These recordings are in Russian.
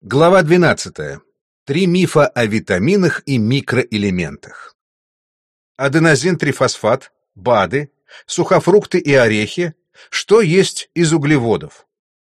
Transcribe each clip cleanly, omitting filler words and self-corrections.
Глава 12. 3 мифа о витаминах и микроэлементах. Аденозин-трифосфат, БАДы, сухофрукты и орехи. Что есть из углеводов?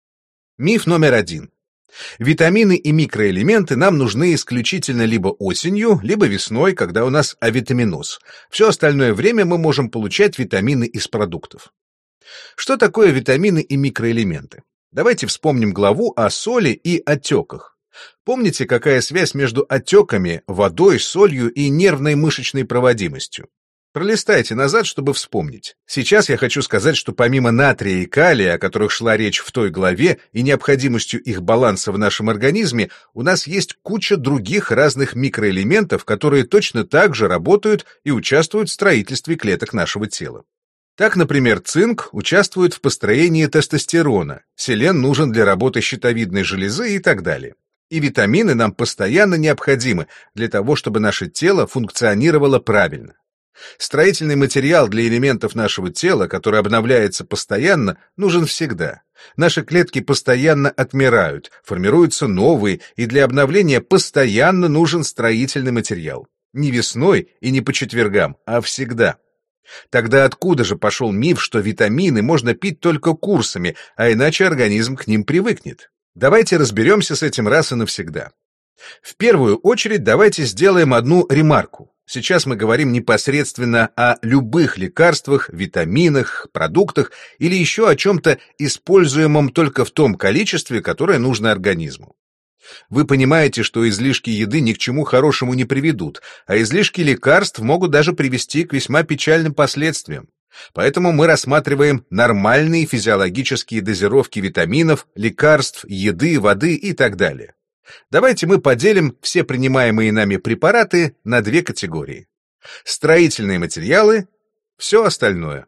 Миф номер 1. Витамины и микроэлементы нам нужны исключительно либо осенью, либо весной, когда у нас авитаминоз. Все остальное время мы можем получать витамины из продуктов. Что такое витамины и микроэлементы? Давайте вспомним главу о соли и отеках. Помните, какая связь между отеками, водой, солью и нервной мышечной проводимостью? Пролистайте назад, чтобы вспомнить. Сейчас я хочу сказать, что помимо натрия и калия, о которых шла речь в той главе, и необходимостью их баланса в нашем организме, у нас есть куча других разных микроэлементов, которые точно так же работают и участвуют в строительстве клеток нашего тела. Так, например, цинк участвует в построении тестостерона, селен нужен для работы щитовидной железы и так далее. И витамины нам постоянно необходимы для того, чтобы наше тело функционировало правильно. Строительный материал для элементов нашего тела, который обновляется постоянно, нужен всегда. Наши клетки постоянно отмирают, формируются новые, и для обновления постоянно нужен строительный материал. Не весной и не по четвергам, а всегда. Тогда откуда же пошел миф, что витамины можно пить только курсами, а иначе организм к ним привыкнет? Давайте разберемся с этим раз и навсегда. В первую очередь давайте сделаем одну ремарку. Сейчас мы говорим непосредственно о любых лекарствах, витаминах, продуктах или еще о чем-то используемом только в том количестве, которое нужно организму. Вы понимаете, что излишки еды ни к чему хорошему не приведут, а излишки лекарств могут даже привести к весьма печальным последствиям. Поэтому мы рассматриваем нормальные физиологические дозировки витаминов, лекарств, еды, воды и так далее. Давайте мы поделим все принимаемые нами препараты на две категории. Строительные материалы, все остальное.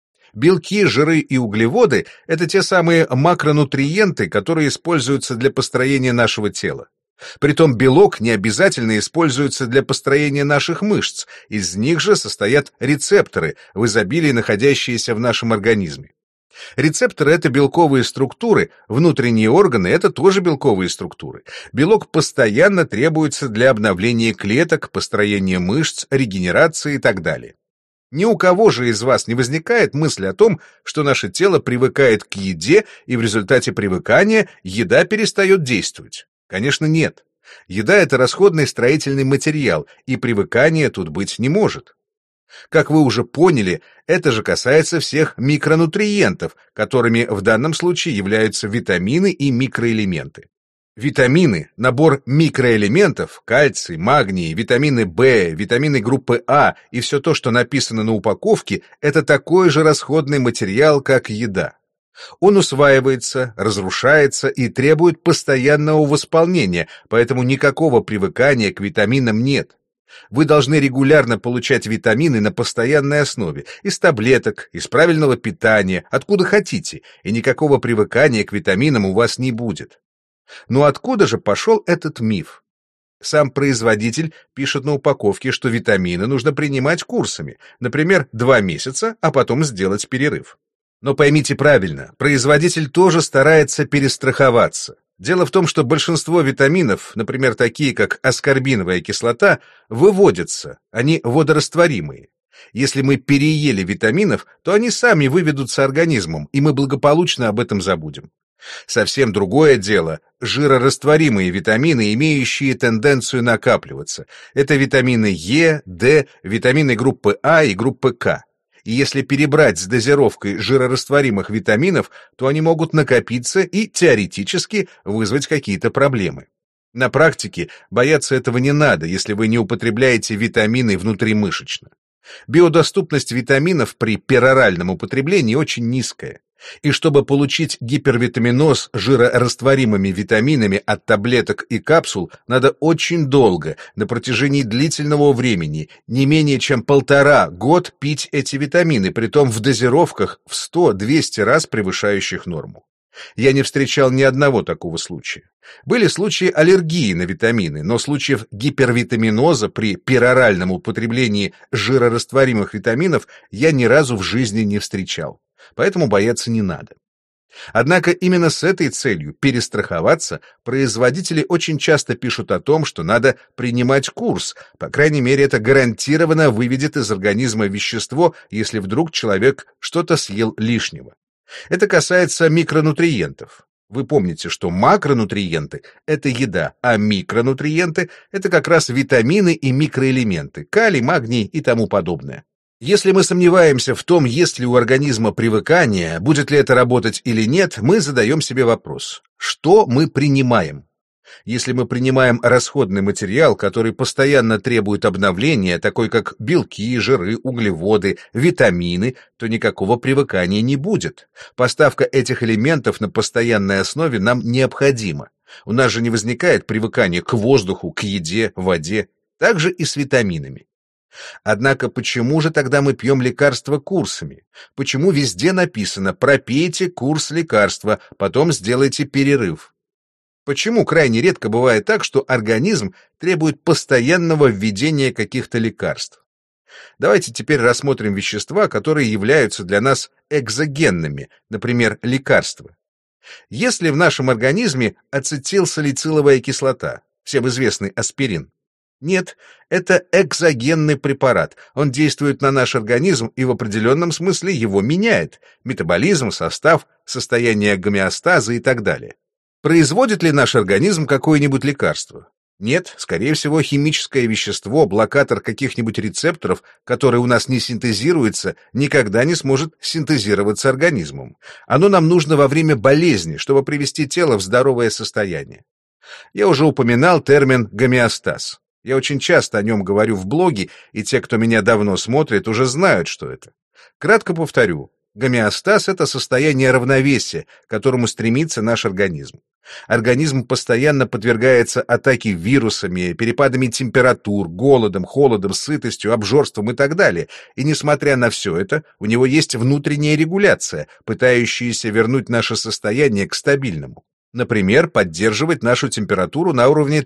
Белки, жиры и углеводы – это те самые макронутриенты, которые используются для построения нашего тела. Притом белок не обязательно используется для построения наших мышц, из них же состоят рецепторы, в изобилии находящиеся в нашем организме. Рецепторы – это белковые структуры, внутренние органы – это тоже белковые структуры. Белок постоянно требуется для обновления клеток, построения мышц, регенерации и так далее. Ни у кого же из вас не возникает мысли о том, что наше тело привыкает к еде, и в результате привыкания еда перестает действовать? Конечно, нет. Еда – это расходный строительный материал, и привыкания тут быть не может. Как вы уже поняли, это же касается всех микронутриентов, которыми в данном случае являются витамины и микроэлементы. Витамины – набор микроэлементов, кальций, магний, витамины В, витамины группы А и все то, что написано на упаковке, это такой же расходный материал, как еда. Он усваивается, разрушается и требует постоянного восполнения, поэтому никакого привыкания к витаминам нет. Вы должны регулярно получать витамины на постоянной основе, из таблеток, из правильного питания, откуда хотите, и никакого привыкания к витаминам у вас не будет. Но откуда же пошел этот миф? Сам производитель пишет на упаковке, что витамины нужно принимать курсами, например, 2 месяца, а потом сделать перерыв. Но поймите правильно, производитель тоже старается перестраховаться. Дело в том, что большинство витаминов, например, такие как аскорбиновая кислота, выводятся, они водорастворимые. Если мы переели витаминов, то они сами выведутся организмом, и мы благополучно об этом забудем. Совсем другое дело – жирорастворимые витамины, имеющие тенденцию накапливаться. Это витамины Е, Д, витамины группы А и группы К. И если перебрать с дозировкой жирорастворимых витаминов, то они могут накопиться и теоретически вызвать какие-то проблемы. На практике бояться этого не надо, если вы не употребляете витамины внутримышечно. Биодоступность витаминов при пероральном употреблении очень низкая. И чтобы получить гипервитаминоз жирорастворимыми витаминами от таблеток и капсул, надо очень долго, на протяжении длительного времени, не менее чем 1,5 года пить эти витамины, притом в дозировках в 100-200 раз превышающих норму. Я не встречал ни одного такого случая. Были случаи аллергии на витамины, но случаев гипервитаминоза при пероральном употреблении жирорастворимых витаминов я ни разу в жизни не встречал. Поэтому бояться не надо. Однако именно с этой целью перестраховаться производители очень часто пишут о том, что надо принимать курс, по крайней мере это гарантированно выведет из организма вещество, если вдруг человек что-то съел лишнего. Это касается микронутриентов. Вы помните, что макронутриенты — это еда, а микронутриенты — это как раз витамины и микроэлементы, калий, магний и тому подобное. Если мы сомневаемся в том, есть ли у организма привыкание, будет ли это работать или нет, мы задаем себе вопрос: что мы принимаем? Если мы принимаем расходный материал, который постоянно требует обновления, такой как белки, жиры, углеводы, витамины, то никакого привыкания не будет. Поставка этих элементов на постоянной основе нам необходима. У нас же не возникает привыкания к воздуху, к еде, воде. Так же и с витаминами. Однако почему же тогда мы пьем лекарства курсами? Почему везде написано «пропейте курс лекарства, потом сделайте перерыв»? Почему крайне редко бывает так, что организм требует постоянного введения каких-то лекарств? Давайте теперь рассмотрим вещества, которые являются для нас экзогенными, например, лекарства. Есть ли в нашем организме ацетилсалициловая кислота, всем известный аспирин? Нет, это экзогенный препарат. Он действует на наш организм и в определенном смысле его меняет. Метаболизм, состав, состояние гомеостаза и так далее. Производит ли наш организм какое-нибудь лекарство? Нет, скорее всего, химическое вещество, блокатор каких-нибудь рецепторов, которые у нас не синтезируются, никогда не сможет синтезироваться организмом. Оно нам нужно во время болезни, чтобы привести тело в здоровое состояние. Я уже упоминал термин гомеостаз. Я очень часто о нем говорю в блоге, и те, кто меня давно смотрит, уже знают, что это. Кратко повторю. Гомеостаз — это состояние равновесия, к которому стремится наш организм. Организм постоянно подвергается атаке вирусами, перепадами температур, голодом, холодом, сытостью, обжорством и так далее. И несмотря на все это, у него есть внутренняя регуляция, пытающаяся вернуть наше состояние к стабильному. Например, поддерживать нашу температуру на уровне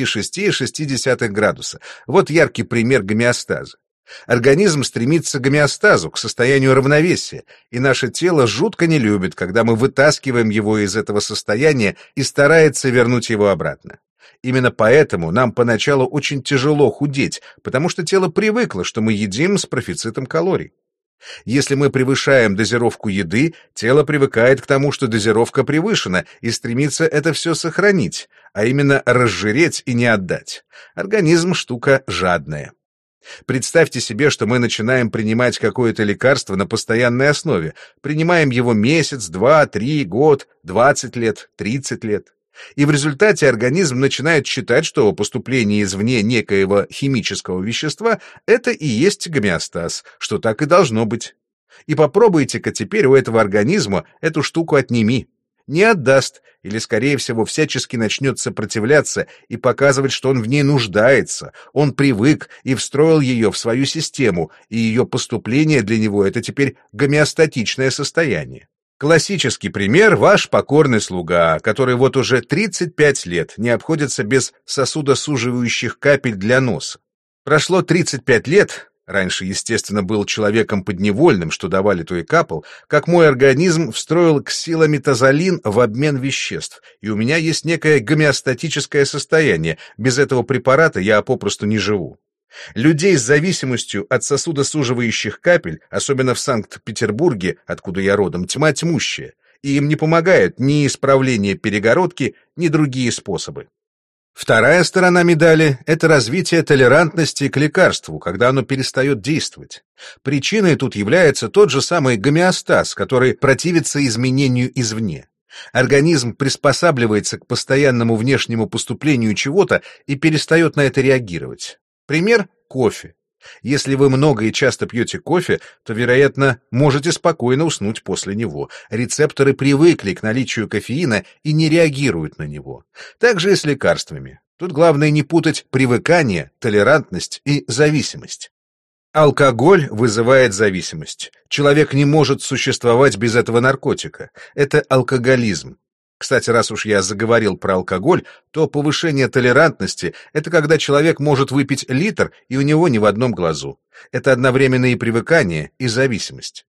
36,6 градуса. Вот яркий пример гомеостаза. Организм стремится к гомеостазу, к состоянию равновесия, и наше тело жутко не любит, когда мы вытаскиваем его из этого состояния и старается вернуть его обратно. Именно поэтому нам поначалу очень тяжело худеть, потому что тело привыкло, что мы едим с профицитом калорий. Если мы превышаем дозировку еды, тело привыкает к тому, что дозировка превышена, и стремится это все сохранить, а именно разжиреть и не отдать. Организм — штука жадная. Представьте себе, что мы начинаем принимать какое-то лекарство на постоянной основе, принимаем его месяц, 2, 3, год, 20 лет, 30 лет. И в результате организм начинает считать, что поступление извне некоего химического вещества — это и есть гомеостаз, что так и должно быть. И попробуйте-ка теперь у этого организма эту штуку отними. Не отдаст, или, скорее всего, всячески начнет сопротивляться и показывать, что он в ней нуждается, он привык и встроил ее в свою систему, и ее поступление для него — это теперь гомеостатичное состояние. Классический пример — ваш покорный слуга, который вот уже 35 лет не обходится без сосудосуживающих капель для носа. Прошло 35 лет, раньше, естественно, был человеком подневольным, что давали, то и капал, как мой организм встроил ксилометазолин в обмен веществ, и у меня есть некое гомеостатическое состояние, без этого препарата я попросту не живу. Людей с зависимостью от сосудосуживающих капель, особенно в Санкт-Петербурге, откуда я родом, тьма тьмущая, и им не помогают ни исправление перегородки, ни другие способы. Вторая сторона медали — это развитие толерантности к лекарству, когда оно перестает действовать. Причиной тут является тот же самый гомеостаз, который противится изменению извне. Организм приспосабливается к постоянному внешнему поступлению чего-то и перестает на это реагировать. Пример — кофе. Если вы много и часто пьете кофе, то, вероятно, можете спокойно уснуть после него. Рецепторы привыкли к наличию кофеина и не реагируют на него. Так же и с лекарствами. Тут главное не путать привыкание, толерантность и зависимость. Алкоголь вызывает зависимость. Человек не может существовать без этого наркотика. Это алкоголизм. Кстати, раз уж я заговорил про алкоголь, то повышение толерантности — это когда человек может выпить литр, и у него ни в одном глазу. Это одновременно и привыкание, и зависимость.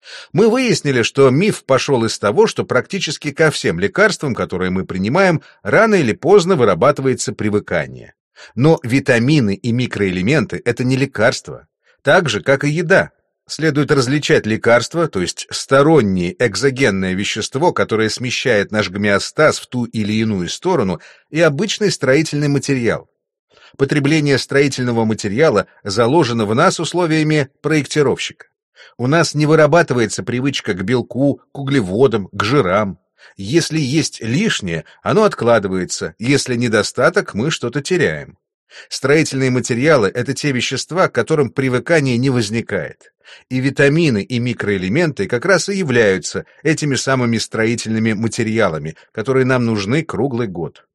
Мы выяснили, что миф пошел из того, что практически ко всем лекарствам, которые мы принимаем, рано или поздно вырабатывается привыкание. Но витамины и микроэлементы — это не лекарства, так же, как и еда. Следует различать лекарства, то есть стороннее экзогенное вещество, которое смещает наш гомеостаз в ту или иную сторону, и обычный строительный материал. Потребление строительного материала заложено в нас условиями проектировщика. У нас не вырабатывается привычка к белку, к углеводам, к жирам. Если есть лишнее, оно откладывается, если недостаток, мы что-то теряем. Строительные материалы — это те вещества, к которым привыкание не возникает. И витамины и микроэлементы как раз и являются этими самыми строительными материалами, которые нам нужны круглый год.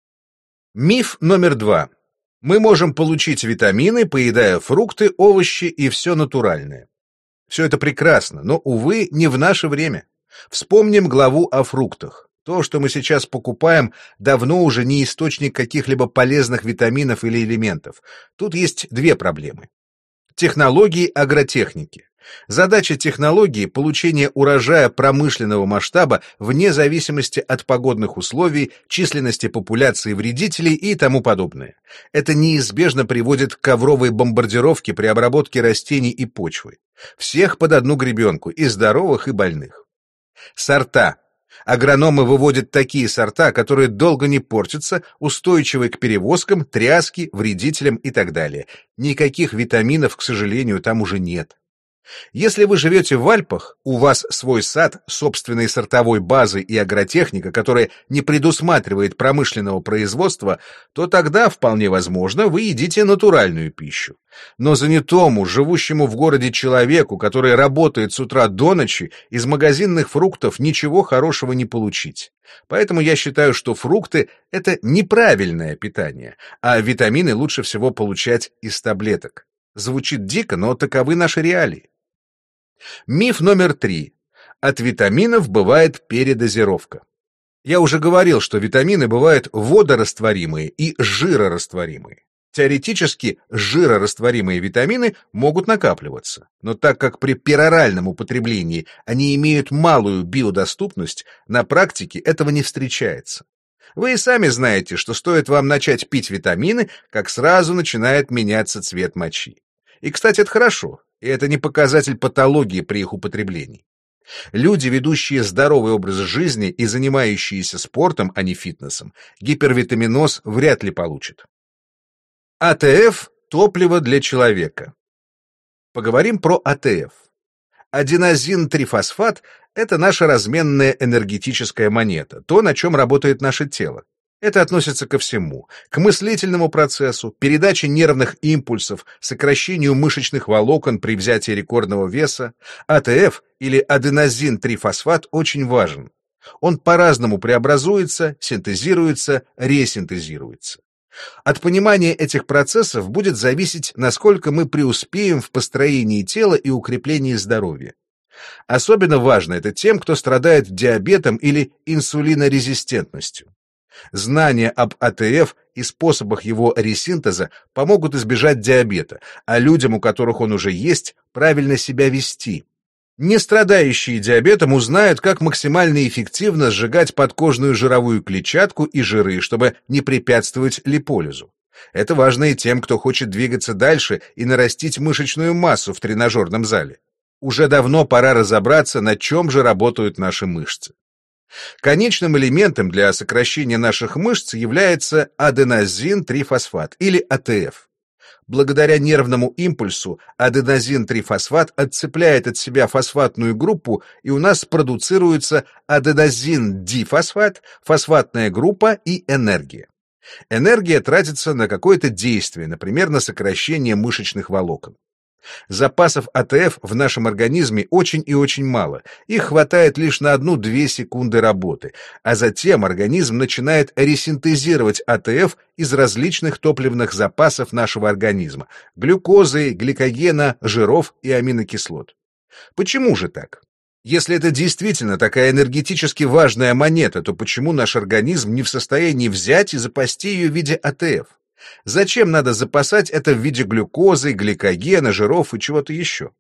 Миф номер 2. Мы можем получить витамины, поедая фрукты, овощи и все натуральное. Все это прекрасно, но, увы, не в наше время. Вспомним главу о фруктах. То, что мы сейчас покупаем, давно уже не источник каких-либо полезных витаминов или элементов. Тут есть две проблемы. Технологии агротехники. Задача технологии — получение урожая промышленного масштаба вне зависимости от погодных условий, численности популяции вредителей и тому подобное. Это неизбежно приводит к ковровой бомбардировке при обработке растений и почвы. Всех под одну гребенку, и здоровых, и больных. Сорта. Агрономы выводят такие сорта, которые долго не портятся, устойчивы к перевозкам, тряске, вредителям и так далее. Никаких витаминов, к сожалению, там уже нет. Если вы живете в Альпах, у вас свой сад, собственной сортовой базы и агротехника, которая не предусматривает промышленного производства, то тогда, вполне возможно, вы едите натуральную пищу. Но занятому, живущему в городе человеку, который работает с утра до ночи, из магазинных фруктов ничего хорошего не получить. Поэтому я считаю, что фрукты — это неправильное питание, а витамины лучше всего получать из таблеток. Звучит дико, но таковы наши реалии. Миф номер 3. От витаминов бывает передозировка. Я уже говорил, что витамины бывают водорастворимые и жирорастворимые. Теоретически жирорастворимые витамины могут накапливаться, но так как при пероральном употреблении они имеют малую биодоступность, на практике этого не встречается. Вы и сами знаете, что стоит вам начать пить витамины, как сразу начинает меняться цвет мочи. И, кстати, это хорошо, и это не показатель патологии при их употреблении. Люди, ведущие здоровый образ жизни и занимающиеся спортом, а не фитнесом, гипервитаминоз вряд ли получат. АТФ – топливо для человека. Поговорим про АТФ. Аденозин-трифосфат – это наша разменная энергетическая монета, то, на чем работает наше тело. Это относится ко всему – к мыслительному процессу, передаче нервных импульсов, сокращению мышечных волокон при взятии рекордного веса. АТФ или аденозин-трифосфат очень важен. Он по-разному преобразуется, синтезируется, ресинтезируется. От понимания этих процессов будет зависеть, насколько мы преуспеем в построении тела и укреплении здоровья. Особенно важно это тем, кто страдает диабетом или инсулинорезистентностью. Знания об АТФ и способах его ресинтеза помогут избежать диабета, а людям, у которых он уже есть, правильно себя вести. Не страдающие диабетом узнают, как максимально эффективно сжигать подкожную жировую клетчатку и жиры, чтобы не препятствовать липолизу. Это важно и тем, кто хочет двигаться дальше и нарастить мышечную массу в тренажерном зале. Уже давно пора разобраться, на чем же работают наши мышцы. Конечным элементом для сокращения наших мышц является аденозин-трифосфат или АТФ. Благодаря нервному импульсу аденозин-трифосфат отцепляет от себя фосфатную группу, и у нас продуцируется аденозин-дифосфат, фосфатная группа и энергия. Энергия тратится на какое-то действие, например, на сокращение мышечных волокон. Запасов АТФ в нашем организме очень и очень мало, их хватает лишь на 1-2 секунды работы, а затем организм начинает ресинтезировать АТФ из различных топливных запасов нашего организма – глюкозы, гликогена, жиров и аминокислот. Почему же так? Если это действительно такая энергетически важная монета, то почему наш организм не в состоянии взять и запасти ее в виде АТФ? Зачем надо запасать это в виде глюкозы, гликогена, жиров и чего-то еще?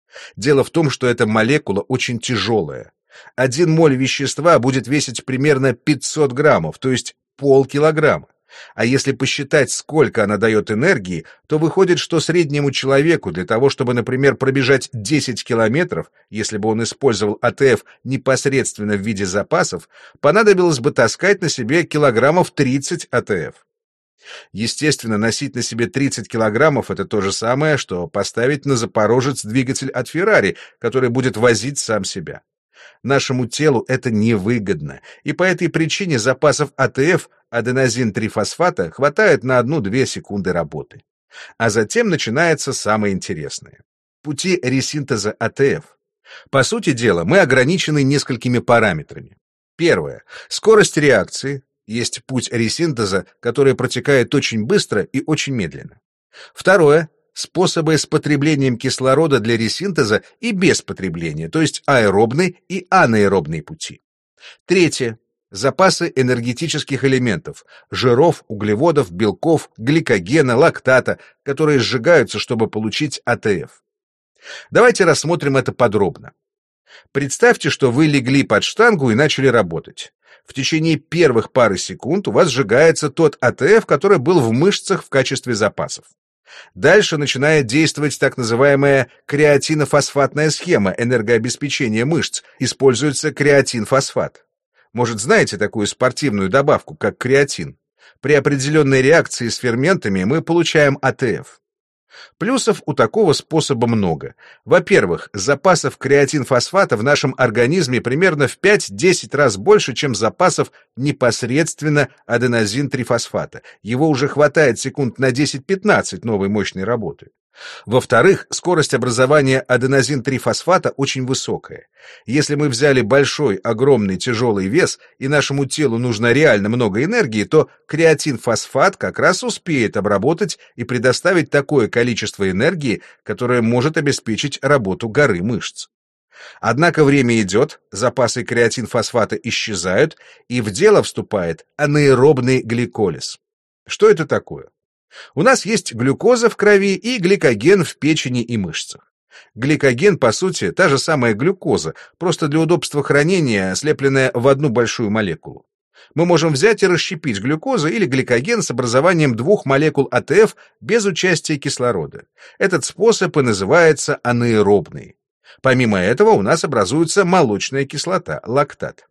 Дело в том, что эта молекула очень тяжелая. 1 моль вещества будет весить примерно 500 граммов, то есть полкилограмма. А если посчитать, сколько она дает энергии, то выходит, что среднему человеку для того, чтобы, например, пробежать 10 километров, если бы он использовал АТФ непосредственно в виде запасов, понадобилось бы таскать на себе килограммов 30 АТФ. Естественно, носить на себе 30 килограммов — это то же самое, что поставить на Запорожец двигатель от Феррари, который будет возить сам себя. Нашему телу это невыгодно, и по этой причине запасов АТФ, аденозин-трифосфата, хватает на 1-2 секунды работы. А затем начинается самое интересное. Пути ресинтеза АТФ. По сути дела, мы ограничены несколькими параметрами. Первое. Скорость реакции. Есть путь ресинтеза, который протекает очень быстро и очень медленно. Второе. Способы с потреблением кислорода для ресинтеза и без потребления, то есть аэробный и анаэробный пути. Третье. Запасы энергетических элементов, жиров, углеводов, белков, гликогена, лактата, которые сжигаются, чтобы получить АТФ. Давайте рассмотрим это подробно. Представьте, что вы легли под штангу и начали работать. В течение первых пары секунд у вас сжигается тот АТФ, который был в мышцах в качестве запасов. Дальше начинает действовать так называемая креатинофосфатная схема энергообеспечения мышц, используется креатинфосфат. Может, знаете такую спортивную добавку, как креатин? При определенной реакции с ферментами мы получаем АТФ. Плюсов у такого способа много. Во-первых, запасов креатинфосфата в нашем организме примерно в 5-10 раз больше, чем запасов непосредственно аденозин-трифосфата. Его уже хватает секунд на 10-15 новой мощной работы. Во-вторых, скорость образования аденозин-трифосфата очень высокая. Если мы взяли большой, огромный, тяжелый вес, и нашему телу нужно реально много энергии, то креатинфосфат как раз успеет обработать и предоставить такое количество энергии, которое может обеспечить работу горы мышц. Однако время идет, запасы креатинфосфата исчезают, и в дело вступает анаэробный гликолиз. Что это такое? У нас есть глюкоза в крови и гликоген в печени и мышцах. Гликоген, по сути, та же самая глюкоза, просто для удобства хранения, слепленная в одну большую молекулу. Мы можем взять и расщепить глюкозу или гликоген с образованием 2 молекул АТФ без участия кислорода. Этот способ и называется анаэробный. Помимо этого у нас образуется молочная кислота, лактат.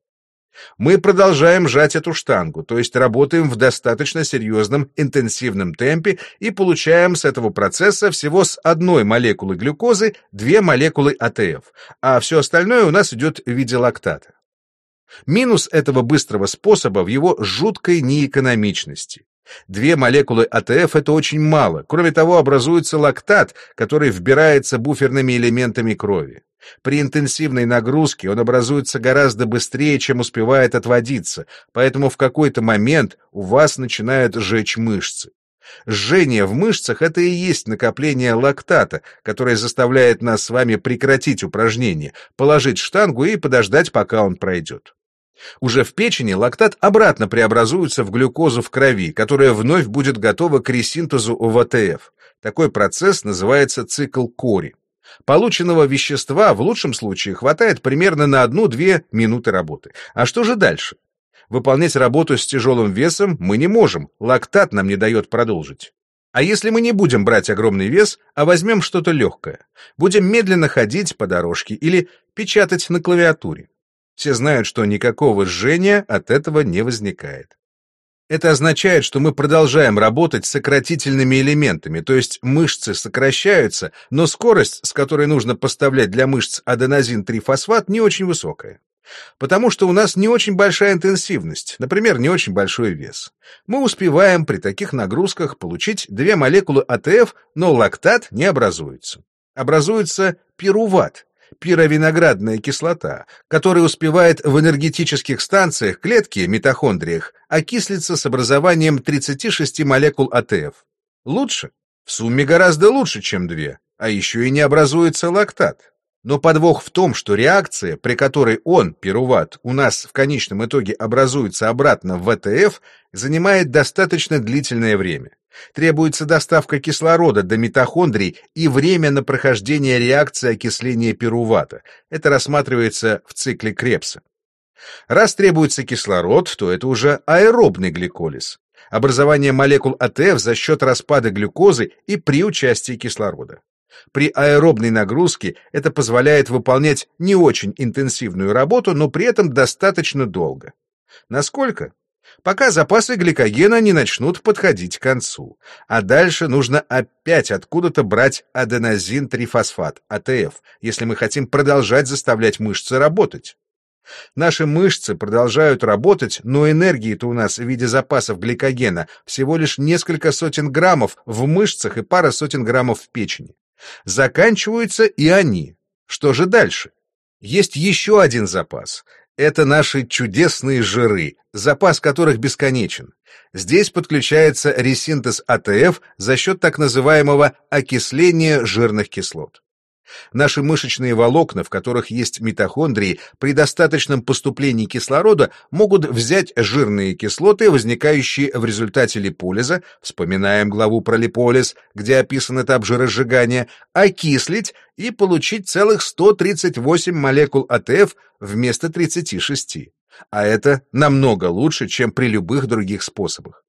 Мы продолжаем жать эту штангу, то есть работаем в достаточно серьезном интенсивном темпе и получаем с этого процесса всего с 1 молекулы глюкозы 2 молекулы АТФ, а все остальное у нас идет в виде лактата. Минус этого быстрого способа в его жуткой неэкономичности. 2 молекулы АТФ — это очень мало. Кроме того, образуется лактат, который вбирается буферными элементами крови. При интенсивной нагрузке он образуется гораздо быстрее, чем успевает отводиться, поэтому в какой-то момент у вас начинают жечь мышцы. Жжение в мышцах — это и есть накопление лактата, которое заставляет нас с вами прекратить упражнение, положить штангу и подождать, пока он пройдет. Уже в печени лактат обратно преобразуется в глюкозу в крови, которая вновь будет готова к ресинтезу в АТФ. Такой процесс называется цикл Кори. Полученного вещества в лучшем случае хватает примерно на 1-2 минуты работы. А что же дальше? Выполнять работу с тяжелым весом мы не можем, лактат нам не дает продолжить. А если мы не будем брать огромный вес, а возьмем что-то легкое? Будем медленно ходить по дорожке или печатать на клавиатуре. Все знают, что никакого жжения от этого не возникает. Это означает, что мы продолжаем работать с сократительными элементами, то есть мышцы сокращаются, но скорость, с которой нужно поставлять для мышц аденозин-трифосфат, не очень высокая. Потому что у нас не очень большая интенсивность, например, не очень большой вес. Мы успеваем при таких нагрузках получить 2 молекулы АТФ, но лактат не образуется. Образуется пируват, пировиноградная кислота, которая успевает в энергетических станциях клетки, митохондриях, окислиться с образованием 36 молекул АТФ. Лучше? В сумме гораздо лучше, чем 2, а еще и не образуется лактат. Но подвох в том, что реакция, при которой он, пируват, у нас в конечном итоге образуется обратно в ВТФ, занимает достаточно длительное время. Требуется доставка кислорода до митохондрий и время на прохождение реакции окисления пирувата. Это рассматривается в цикле Кребса. Раз требуется кислород, то это уже аэробный гликолиз. Образование молекул АТФ за счет распада глюкозы и при участии кислорода. При аэробной нагрузке это позволяет выполнять не очень интенсивную работу, но при этом достаточно долго. Насколько? Пока запасы гликогена не начнут подходить к концу. А дальше нужно опять откуда-то брать аденозин-трифосфат, АТФ, если мы хотим продолжать заставлять мышцы работать. Наши мышцы продолжают работать, но энергии-то у нас в виде запасов гликогена всего лишь несколько сотен граммов в мышцах и пара сотен граммов в печени. Заканчиваются и они. Что же дальше? Есть еще один запас. Это наши чудесные жиры, запас которых бесконечен. Здесь подключается ресинтез АТФ за счет так называемого окисления жирных кислот. Наши мышечные волокна, в которых есть митохондрии, при достаточном поступлении кислорода могут взять жирные кислоты, возникающие в результате липолиза, вспоминаем главу про липолиз, где описан этап жиросжигания, окислить и получить целых 138 молекул АТФ вместо 36. А это намного лучше, чем при любых других способах.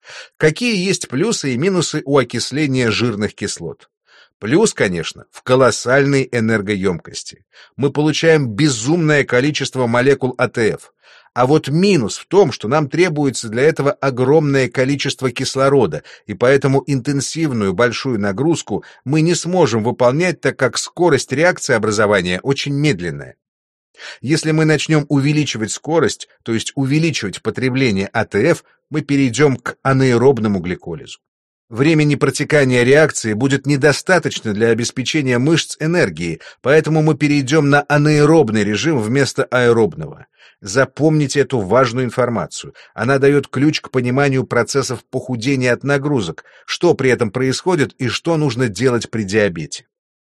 Какие есть плюсы и минусы у окисления жирных кислот? Плюс, конечно, в колоссальной энергоемкости. Мы получаем безумное количество молекул АТФ. А вот минус в том, что нам требуется для этого огромное количество кислорода, и поэтому интенсивную большую нагрузку мы не сможем выполнять, так как скорость реакции образования очень медленная. Если мы начнем увеличивать скорость, то есть увеличивать потребление АТФ, мы перейдем к анаэробному гликолизу. Времени протекания реакции будет недостаточно для обеспечения мышц энергией, поэтому мы перейдем на анаэробный режим вместо аэробного. Запомните эту важную информацию. Она дает ключ к пониманию процессов похудения от нагрузок, что при этом происходит и что нужно делать при диабете.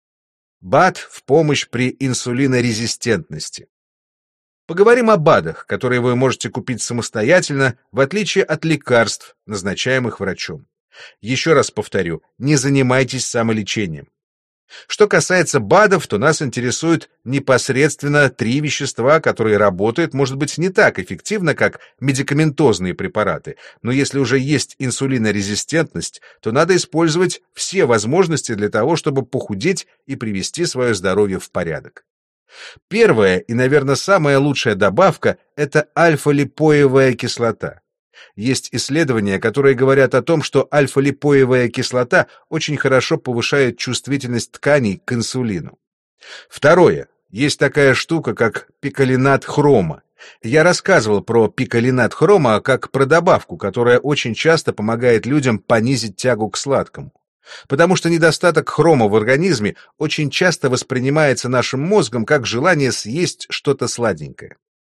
БАД в помощь при инсулинорезистентности. Поговорим о БАДах, которые вы можете купить самостоятельно, в отличие от лекарств, назначаемых врачом. Еще раз повторю, не занимайтесь самолечением. Что касается БАДов, то нас интересуют непосредственно 3 вещества, которые работают, может быть, не так эффективно, как медикаментозные препараты, но если уже есть инсулинорезистентность, то надо использовать все возможности для того, чтобы похудеть и привести свое здоровье в порядок. Первая и, наверное, самая лучшая добавка – это альфа-липоевая кислота. Есть исследования, которые говорят о том, что альфа-липоевая кислота очень хорошо повышает чувствительность тканей к инсулину. Второе. Есть такая штука, как пикалинат хрома. Я рассказывал про пикалинат хрома как про добавку, которая очень часто помогает людям понизить тягу к сладкому. Потому что недостаток хрома в организме очень часто воспринимается нашим мозгом как желание съесть что-то сладенькое.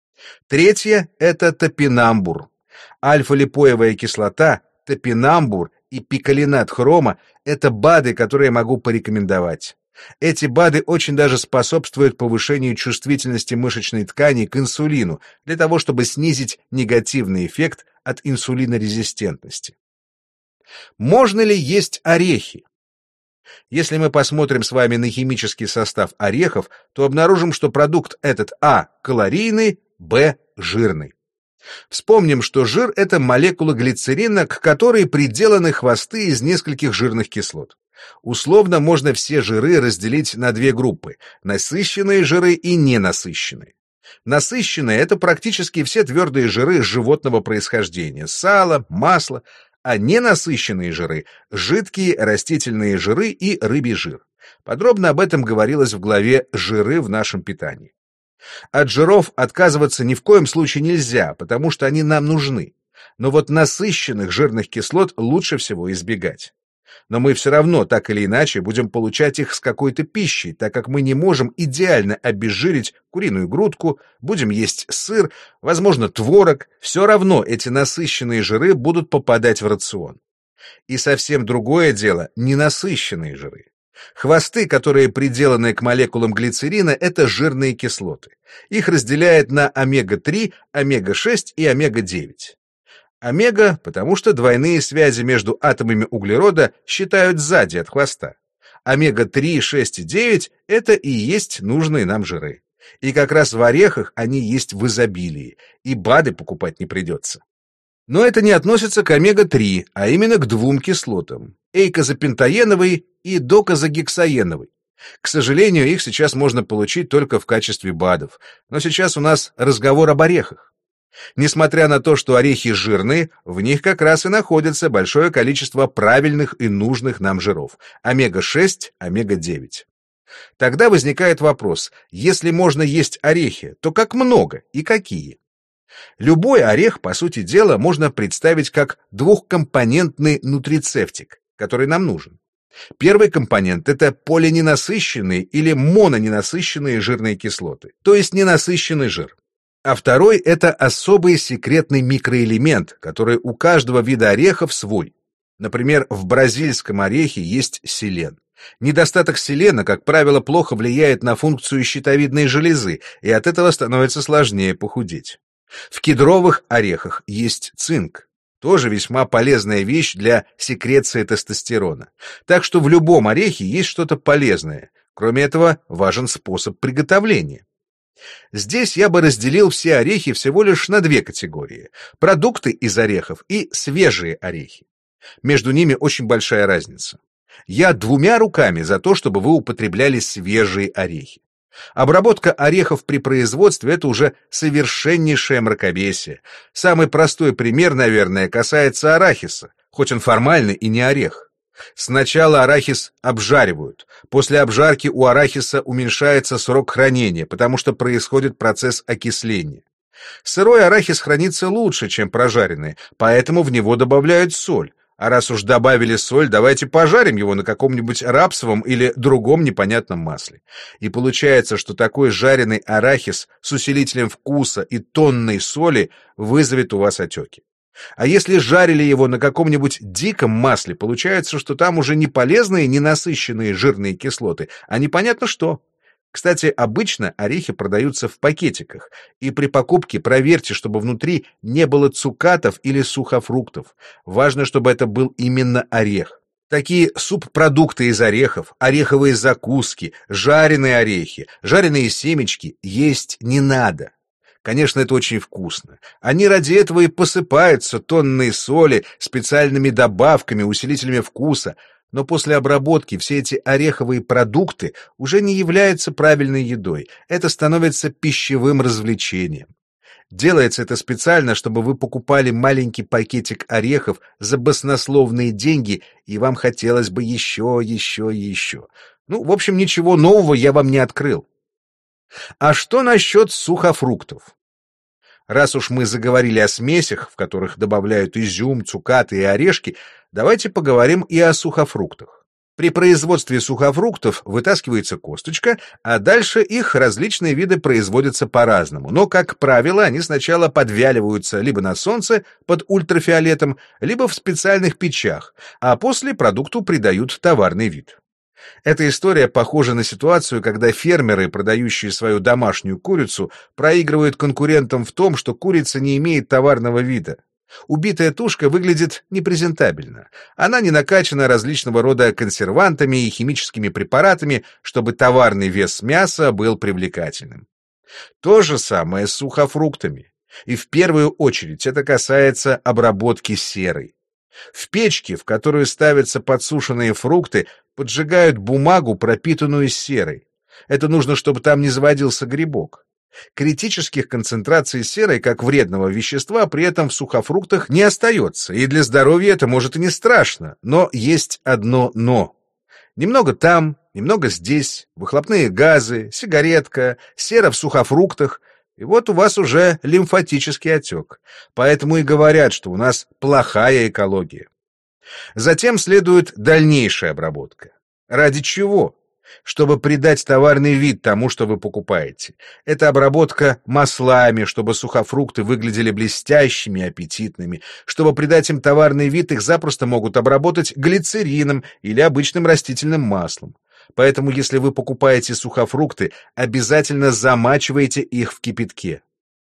Третье – это топинамбур. Альфа-липоевая кислота, топинамбур и пикалинат хрома – это БАДы, которые могу порекомендовать. Эти БАДы очень даже способствуют повышению чувствительности мышечной ткани к инсулину, для того, чтобы снизить негативный эффект от инсулинорезистентности. Можно ли есть орехи? Если мы посмотрим с вами на химический состав орехов, то обнаружим, что продукт этот А – калорийный, Б – жирный. Вспомним, что жир – это молекула глицерина, к которой приделаны хвосты из нескольких жирных кислот. Условно можно все жиры разделить на 2 группы – насыщенные жиры и ненасыщенные. Насыщенные – это практически все твердые жиры животного происхождения – сало, масло, а ненасыщенные жиры – жидкие растительные жиры и рыбий жир. Подробно об этом говорилось в главе «Жиры в нашем питании». От жиров отказываться ни в коем случае нельзя, потому что они нам нужны. Но вот насыщенных жирных кислот лучше всего избегать. Но мы все равно так или иначе будем получать их с какой-то пищей, так как мы не можем идеально обезжирить куриную грудку, будем есть сыр, возможно, творог, все равно эти насыщенные жиры будут попадать в рацион. И совсем другое дело ненасыщенные жиры. Хвосты, которые приделаны к молекулам глицерина, это жирные кислоты. Их разделяют на омега-3, омега-6 и омега-9. Омега, потому что двойные связи между атомами углерода считают сзади от хвоста. Омега-3, 6 и 9 — это и есть нужные нам жиры. И как раз в орехах они есть в изобилии, и БАДы покупать не придется. Но это не относится к омега-3, а именно к двум кислотам — эйкозапентаеновой и докозагексаеновой. К сожалению, их сейчас можно получить только в качестве БАДов, но сейчас у нас разговор об орехах. Несмотря на то, что орехи жирные, в них как раз и находится большое количество правильных и нужных нам жиров — омега-6, омега-9. Тогда возникает вопрос: если можно есть орехи, то как много и какие? Любой орех, по сути дела, можно представить как двухкомпонентный нутрицептик, который нам нужен. Первый компонент — это полиненасыщенные или мононенасыщенные жирные кислоты, то есть ненасыщенный жир. А второй — это особый секретный микроэлемент, который у каждого вида орехов свой. Например, в бразильском орехе есть селен. Недостаток селена, как правило, плохо влияет на функцию щитовидной железы, и от этого становится сложнее похудеть. В кедровых орехах есть цинк, тоже весьма полезная вещь для секреции тестостерона. Так что в любом орехе есть что-то полезное. Кроме этого, важен способ приготовления. Здесь я бы разделил все орехи всего лишь на две категории: продукты из орехов и свежие орехи. Между ними очень большая разница. Я двумя руками за то, чтобы вы употребляли свежие орехи. Обработка орехов при производстве — это уже совершеннейшее мракобесие. Самый простой пример, наверное, касается арахиса, хоть он формально и не орех. Сначала арахис обжаривают. После обжарки у арахиса уменьшается срок хранения, потому что происходит процесс окисления. Сырой арахис хранится лучше, чем прожаренный, поэтому в него добавляют соль. А раз уж добавили соль, давайте пожарим его на каком-нибудь рапсовом или другом непонятном масле. И получается, что такой жареный арахис с усилителем вкуса и тонной соли вызовет у вас отеки. А если жарили его на каком-нибудь диком масле, получается, что там уже не полезные, ненасыщенные жирные кислоты, а непонятно что. Кстати, обычно орехи продаются в пакетиках, и при покупке проверьте, чтобы внутри не было цукатов или сухофруктов. Важно, чтобы это был именно орех. Такие субпродукты из орехов, ореховые закуски, жареные орехи, жареные семечки есть не надо. Конечно, это очень вкусно. Они ради этого и посыпаются тонной соли, специальными добавками, усилителями вкуса. Но после обработки все эти ореховые продукты уже не являются правильной едой. Это становится пищевым развлечением. Делается это специально, чтобы вы покупали маленький пакетик орехов за баснословные деньги, и вам хотелось бы еще. В общем, ничего нового я вам не открыл. А что насчет сухофруктов? Раз уж мы заговорили о смесях, в которых добавляют изюм, цукаты и орешки, давайте поговорим и о сухофруктах. При производстве сухофруктов вытаскивается косточка, а дальше их различные виды производятся по-разному. Но, как правило, они сначала подвяливаются либо на солнце под ультрафиолетом, либо в специальных печах, а после продукту придают товарный вид. Эта история похожа на ситуацию, когда фермеры, продающие свою домашнюю курицу, проигрывают конкурентам в том, что курица не имеет товарного вида. Убитая тушка выглядит непрезентабельно. Она не накачана различного рода консервантами и химическими препаратами, чтобы товарный вес мяса был привлекательным. То же самое с сухофруктами. И в первую очередь это касается обработки серой. В печке, в которую ставятся подсушенные фрукты, поджигают бумагу, пропитанную серой. Это нужно, чтобы там не заводился грибок. Критических концентраций серы, как вредного вещества, при этом в сухофруктах не остается, и для здоровья это, может, и не страшно, но есть одно «но». Немного там, немного здесь, выхлопные газы, сигаретка, сера в сухофруктах, и вот у вас уже лимфатический отек. Поэтому и говорят, что у нас плохая экология. Затем следует дальнейшая обработка. Ради чего? Чтобы придать товарный вид тому, что вы покупаете. Это обработка маслами, чтобы сухофрукты выглядели блестящими и аппетитными. Чтобы придать им товарный вид, их запросто могут обработать глицерином или обычным растительным маслом. Поэтому, если вы покупаете сухофрукты, обязательно замачивайте их в кипятке.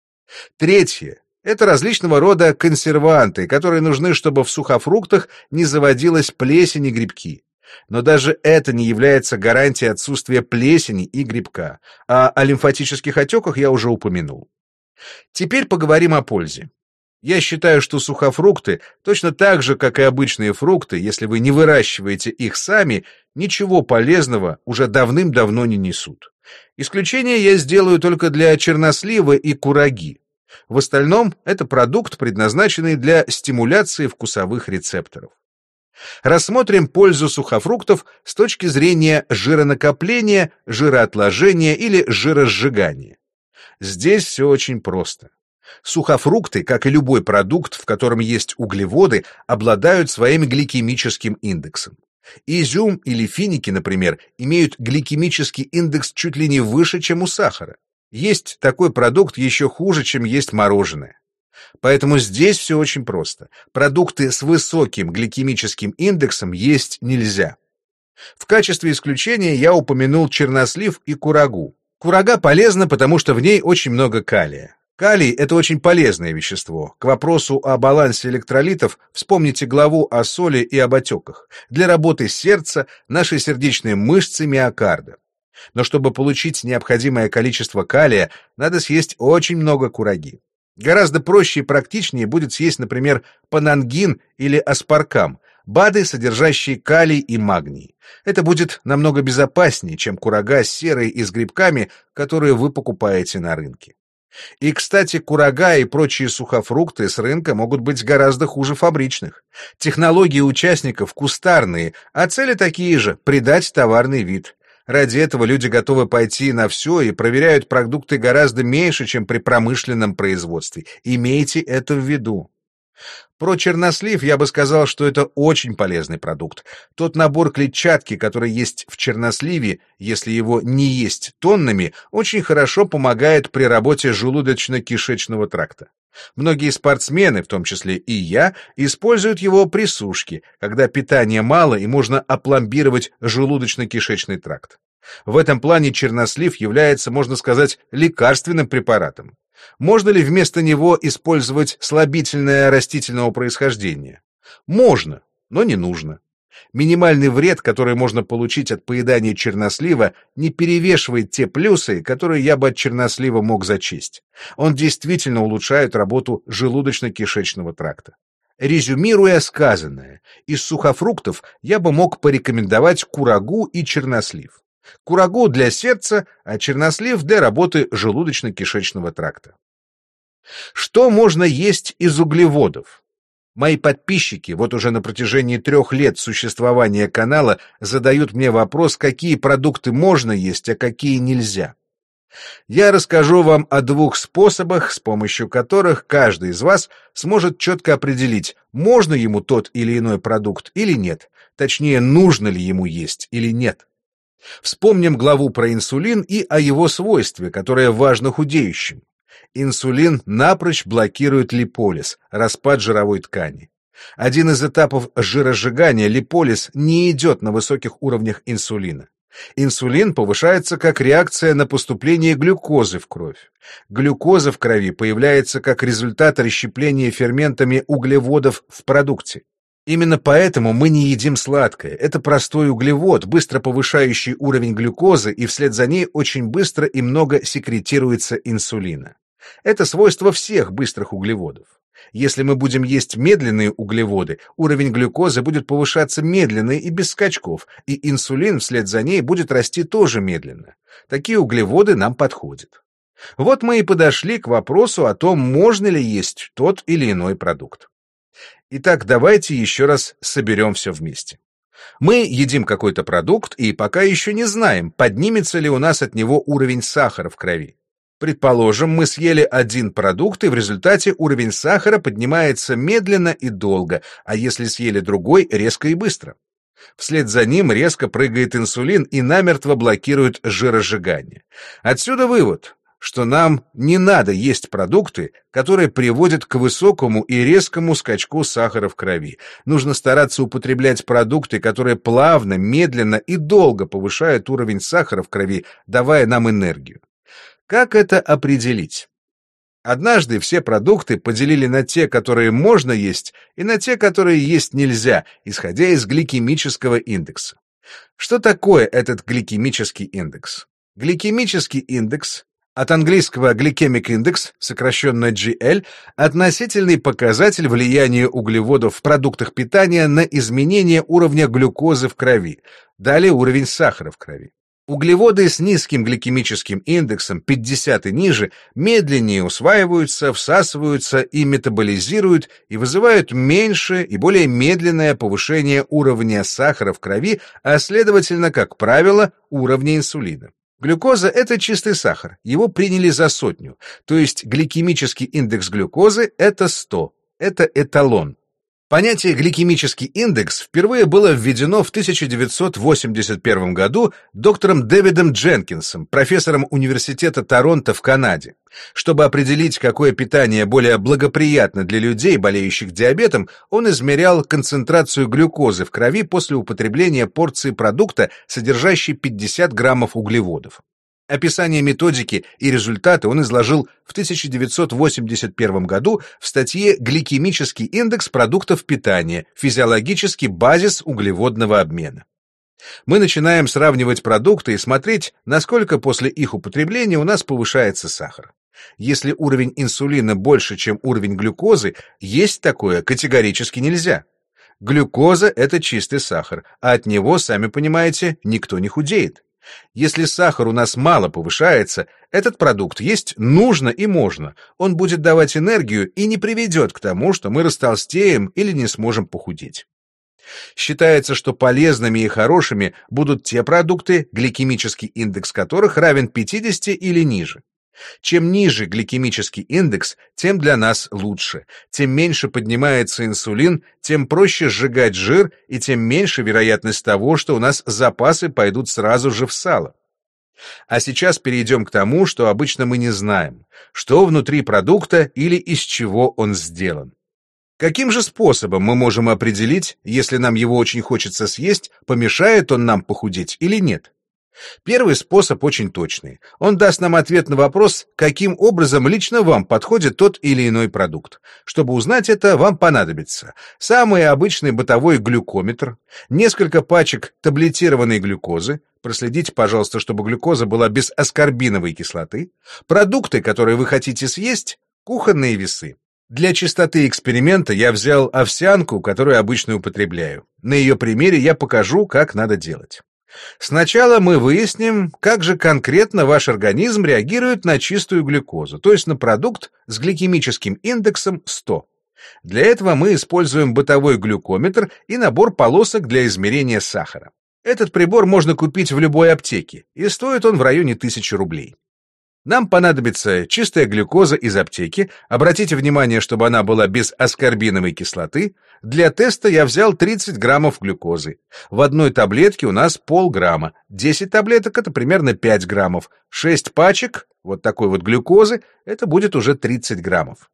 Третье. Это различного рода консерванты, которые нужны, чтобы в сухофруктах не заводилась плесень и грибки. Но даже это не является гарантией отсутствия плесени и грибка, а о лимфатических отеках я уже упомянул. Теперь поговорим о пользе. Я считаю, что сухофрукты, точно так же, как и обычные фрукты, если вы не выращиваете их сами, ничего полезного уже давным-давно не несут. Исключение я сделаю только для чернослива и кураги. В остальном это продукт, предназначенный для стимуляции вкусовых рецепторов. Рассмотрим пользу сухофруктов с точки зрения жиронакопления, жироотложения или жиросжигания. Здесь все очень просто. Сухофрукты, как и любой продукт, в котором есть углеводы, обладают своим гликемическим индексом. Изюм или финики, например, имеют гликемический индекс чуть ли не выше, чем у сахара. Есть такой продукт еще хуже, чем есть мороженое. Поэтому здесь все очень просто. Продукты с высоким гликемическим индексом есть нельзя. В качестве исключения я упомянул чернослив и курагу. Курага полезна, потому что в ней очень много калия. Калий – это очень полезное вещество. К вопросу о балансе электролитов вспомните главу о соли и об отеках. Для работы сердца, нашей сердечной мышцы, миокарда. Но чтобы получить необходимое количество калия, надо съесть очень много кураги. Гораздо проще и практичнее будет съесть, например, панангин или аспаркам, БАДы, содержащие калий и магний. Это будет намного безопаснее, чем курага с серой и с грибками, которые вы покупаете на рынке. И, кстати, курага и прочие сухофрукты с рынка могут быть гораздо хуже фабричных. Технологии участников кустарные, а цели такие же – придать товарный вид. Ради этого люди готовы пойти на все и проверяют продукты гораздо меньше, чем при промышленном производстве. Имейте это в виду. Про чернослив я бы сказал, что это очень полезный продукт. Тот набор клетчатки, который есть в черносливе, если его не есть тоннами, очень хорошо помогает при работе желудочно-кишечного тракта. Многие спортсмены, в том числе и я, используют его при сушке, когда питания мало и можно опломбировать желудочно-кишечный тракт. В этом плане чернослив является, можно сказать, лекарственным препаратом. Можно ли вместо него использовать слабительное растительного происхождения? Можно, но не нужно. Минимальный вред, который можно получить от поедания чернослива, не перевешивает те плюсы, которые я бы от чернослива мог зачесть. Он действительно улучшает работу желудочно-кишечного тракта. Резюмируя сказанное, из сухофруктов я бы мог порекомендовать курагу и чернослив. Курагу для сердца, а чернослив для работы желудочно-кишечного тракта. Что можно есть из углеводов? Мои подписчики вот уже на протяжении 3 лет существования канала задают мне вопрос, какие продукты можно есть, а какие нельзя. Я расскажу вам о 2 способах, с помощью которых каждый из вас сможет четко определить, можно ему тот или иной продукт или нет, точнее, нужно ли ему есть или нет. Вспомним главу про инсулин и о его свойстве, которое важно худеющим. Инсулин напрочь блокирует липолиз, распад жировой ткани. Один из этапов жиросжигания, липолиз, не идет на высоких уровнях инсулина. Инсулин повышается как реакция на поступление глюкозы в кровь. Глюкоза в крови появляется как результат расщепления ферментами углеводов в продукте. Именно поэтому мы не едим сладкое. Это простой углевод, быстро повышающий уровень глюкозы, и вслед за ней очень быстро и много секретируется инсулина. Это свойство всех быстрых углеводов. Если мы будем есть медленные углеводы, уровень глюкозы будет повышаться медленно и без скачков, и инсулин вслед за ней будет расти тоже медленно. Такие углеводы нам подходят. Вот мы и подошли к вопросу о том, можно ли есть тот или иной продукт. Итак, давайте еще раз соберем все вместе. Мы едим какой-то продукт и пока еще не знаем, поднимется ли у нас от него уровень сахара в крови. Предположим, мы съели один продукт, и в результате уровень сахара поднимается медленно и долго, а если съели другой, резко и быстро. Вслед за ним резко прыгает инсулин и намертво блокирует жиросжигание. Отсюда вывод, что нам не надо есть продукты, которые приводят к высокому и резкому скачку сахара в крови. Нужно стараться употреблять продукты, которые плавно, медленно и долго повышают уровень сахара в крови, давая нам энергию. Как это определить? Однажды все продукты поделили на те, которые можно есть, и на те, которые есть нельзя, исходя из гликемического индекса. Что такое этот гликемический индекс? Гликемический индекс, от английского glycemic index, сокращенно GL, относительный показатель влияния углеводов в продуктах питания на изменение уровня глюкозы в крови, далее уровень сахара в крови. Углеводы с низким гликемическим индексом 50 и ниже медленнее усваиваются, всасываются и метаболизируют и вызывают меньшее и более медленное повышение уровня сахара в крови, а следовательно, как правило, уровня инсулина. Глюкоза — это чистый сахар, его приняли за 100, то есть гликемический индекс глюкозы — это 100, это эталон. Понятие гликемический индекс впервые было введено в 1981 году доктором Дэвидом Дженкинсом, профессором Университета Торонто в Канаде. Чтобы определить, какое питание более благоприятно для людей, болеющих диабетом, он измерял концентрацию глюкозы в крови после употребления порции продукта, содержащей 50 граммов углеводов. Описание методики и результаты он изложил в 1981 году в статье «Гликемический индекс продуктов питания. Физиологический базис углеводного обмена». Мы начинаем сравнивать продукты и смотреть, насколько после их употребления у нас повышается сахар. Если уровень инсулина больше, чем уровень глюкозы, есть такое категорически нельзя. Глюкоза — это чистый сахар, а от него, сами понимаете, никто не худеет. Если сахар у нас мало повышается, этот продукт есть нужно и можно. Он будет давать энергию и не приведет к тому, что мы растолстеем или не сможем похудеть. Считается, что полезными и хорошими будут те продукты, гликемический индекс которых равен 50 или ниже. Чем ниже гликемический индекс, тем для нас лучше. Тем меньше поднимается инсулин, тем проще сжигать жир, и тем меньше вероятность того, что у нас запасы пойдут сразу же в сало. А сейчас перейдем к тому, что обычно мы не знаем, что внутри продукта или из чего он сделан. Каким же способом мы можем определить, если нам его очень хочется съесть, помешает он нам похудеть или нет? Первый способ очень точный. Он даст нам ответ на вопрос, каким образом лично вам подходит тот или иной продукт. Чтобы узнать это, вам понадобится самый обычный бытовой глюкометр, несколько пачек таблетированной глюкозы, проследите, пожалуйста, чтобы глюкоза была без аскорбиновой кислоты, продукты, которые вы хотите съесть, кухонные весы. Для чистоты эксперимента я взял овсянку, которую обычно употребляю. На ее примере я покажу, как надо делать. Сначала мы выясним, как же конкретно ваш организм реагирует на чистую глюкозу, то есть на продукт с гликемическим индексом 100. Для этого мы используем бытовой глюкометр и набор полосок для измерения сахара. Этот прибор можно купить в любой аптеке, и стоит он в районе 1000 рублей. Нам понадобится чистая глюкоза из аптеки, обратите внимание, чтобы она была без аскорбиновой кислоты. Для теста я взял 30 граммов глюкозы. В одной таблетке у нас полграмма, 10 таблеток — это примерно 5 граммов, 6 пачек вот такой вот глюкозы — это будет уже 30 граммов.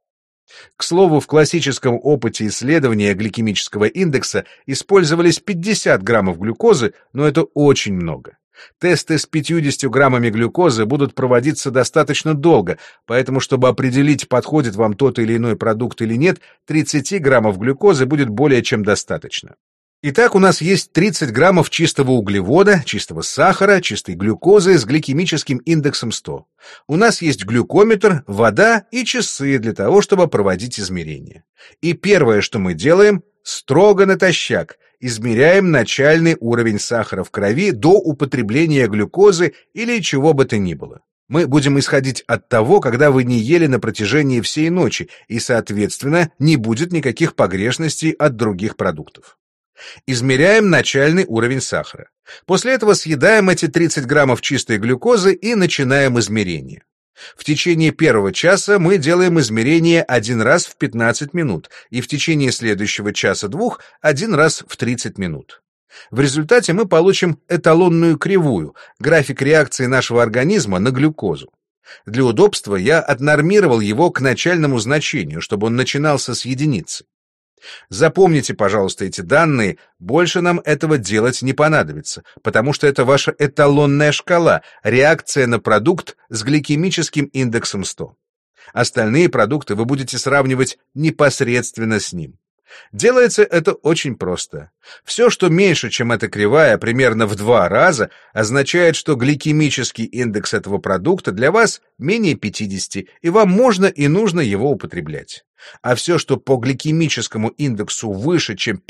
К слову, в классическом опыте исследования гликемического индекса использовались 50 граммов глюкозы, но это очень много. Тесты с 50 граммами глюкозы будут проводиться достаточно долго, поэтому, чтобы определить, подходит вам тот или иной продукт или нет, 30 граммов глюкозы будет более чем достаточно. Итак, у нас есть 30 граммов чистого углевода, чистого сахара, чистой глюкозы с гликемическим индексом 100. У нас есть глюкометр, вода и часы для того, чтобы проводить измерения. И первое, что мы делаем, строго натощак, измеряем начальный уровень сахара в крови до употребления глюкозы или чего бы то ни было. Мы будем исходить от того, когда вы не ели на протяжении всей ночи, и, соответственно, не будет никаких погрешностей от других продуктов. Измеряем начальный уровень сахара. После этого съедаем эти 30 граммов чистой глюкозы и начинаем измерение. В течение первого часа мы делаем измерение один раз в 15 минут и в течение следующего часа-двух один раз в 30 минут. В результате мы получим эталонную кривую, график реакции нашего организма на глюкозу. Для удобства я отнормировал его к начальному значению, чтобы он начинался с единицы. Запомните, пожалуйста, эти данные, больше нам этого делать не понадобится, потому что это ваша эталонная шкала, реакция на продукт с гликемическим индексом 100. Остальные продукты вы будете сравнивать непосредственно с ним. Делается это очень просто. Все, что меньше, чем эта кривая, примерно в 2 раза, означает, что гликемический индекс этого продукта для вас менее 50, и вам можно и нужно его употреблять. А все, что по гликемическому индексу выше, чем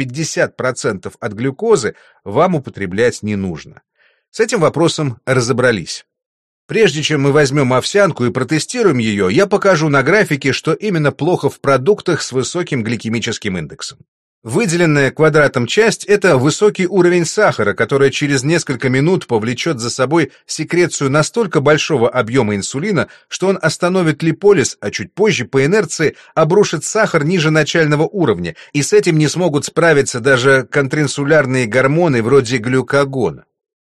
50% от глюкозы, вам употреблять не нужно. С этим вопросом разобрались. Прежде чем мы возьмем овсянку и протестируем ее, я покажу на графике, что именно плохо в продуктах с высоким гликемическим индексом. Выделенная квадратом часть – это высокий уровень сахара, который через несколько минут повлечет за собой секрецию настолько большого объема инсулина, что он остановит липолиз, а чуть позже по инерции обрушит сахар ниже начального уровня, и с этим не смогут справиться даже контринсулярные гормоны вроде глюкагона.